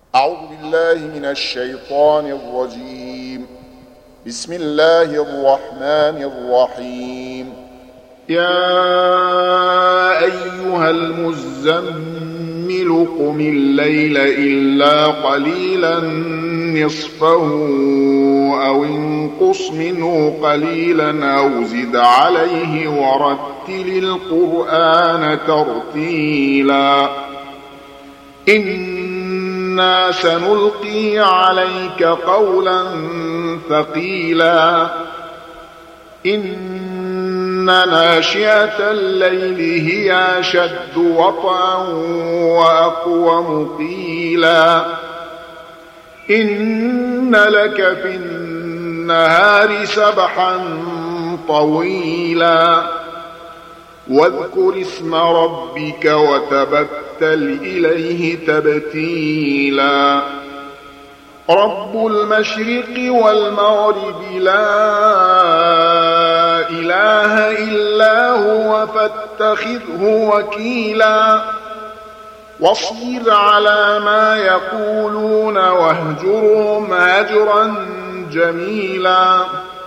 أعوذ بالله من الشيطان الرجيم. بسم الله الرحمن الرحيم. يا أيها المزمل قم الليل إلا قليلا نصفه أو انقص منه قليلا أو زد عليه ورتل القرآن ترتيلا إنا سنلقي عليك قولا ثقيلا إن ناشئة الليل هي أشد وطئا وأقوم قيلا إن لك في النهار سبحا طويلا واذكر اسم ربك وتبتل إليه تبتيلا رب المشرق والمغرب لا إله إلا هو فاتخذه وكيلا واصبر على ما يقولون واهجرهم هجرا جميلا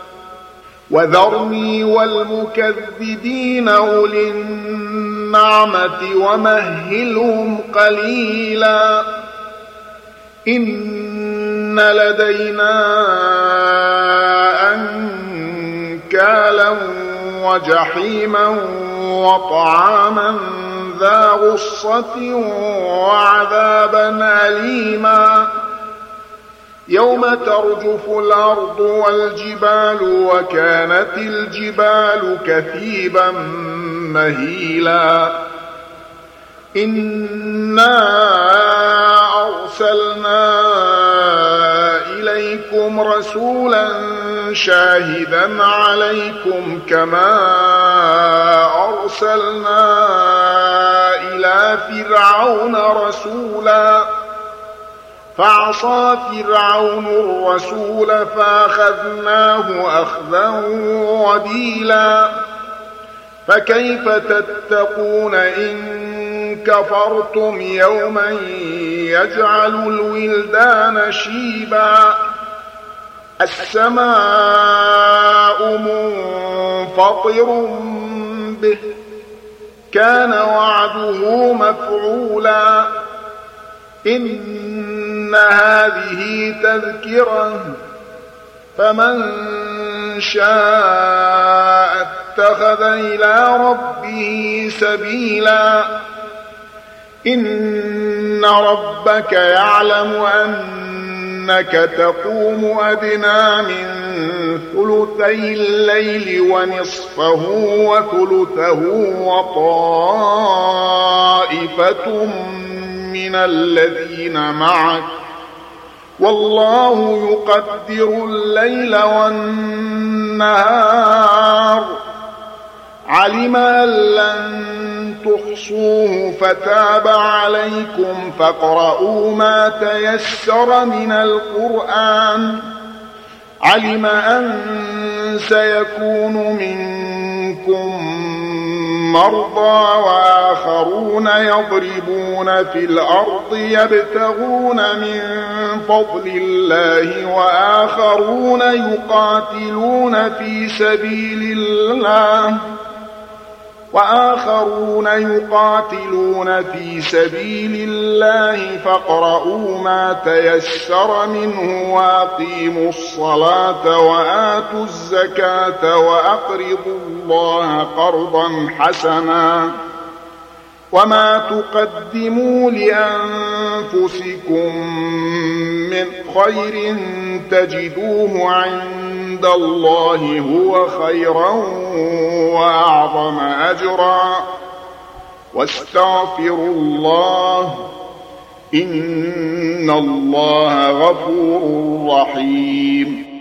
وذرني والمكذبين أولي النعمة ومهلهم قليلا إن لدينا أنكالا وجحيما وطعاما ذا غصة وعذابا أليما يوم ترجف الأرض والجبال وكانت الجبال كثيبا مهيلا إنا أرسلنا إليكم رسولا شاهدا عليكم كما أرسلنا إلى فرعون رسولا فعصى فرعون الرسول فأخذناه أخذا وبيلا فكيف تتقون إن كفرتم يوما يجعل الولدان شيبا السماء منفطر به كان وعده مفعولا إن هذه تذكرة فمن شاء اتخذ إلى ربه سبيلا إن ربك يعلم أنك تقوم أدنى من ثلثي الليل ونصفه وثلثه وطائفة من الذين معك والله يقدر الليل والنهار علم أن لن تحصوه فتاب عليكم فاقرؤوا ما تيسر من القرآن علم أن سيكون منكم مرضى وآخرون يضربون في الأرض يبتغون من فضل الله وآخرون يقاتلون في سبيل الله فاقرؤوا ما تيسر منه وأقيموا الصلاة وآتوا الزكاة وأقرضوا الله قرضا حسنا وما تقدموا لأنفسكم من خير تجدوه عند الله هو خيرا وأعظم أجرا واستغفروا الله إن الله غفور رحيم.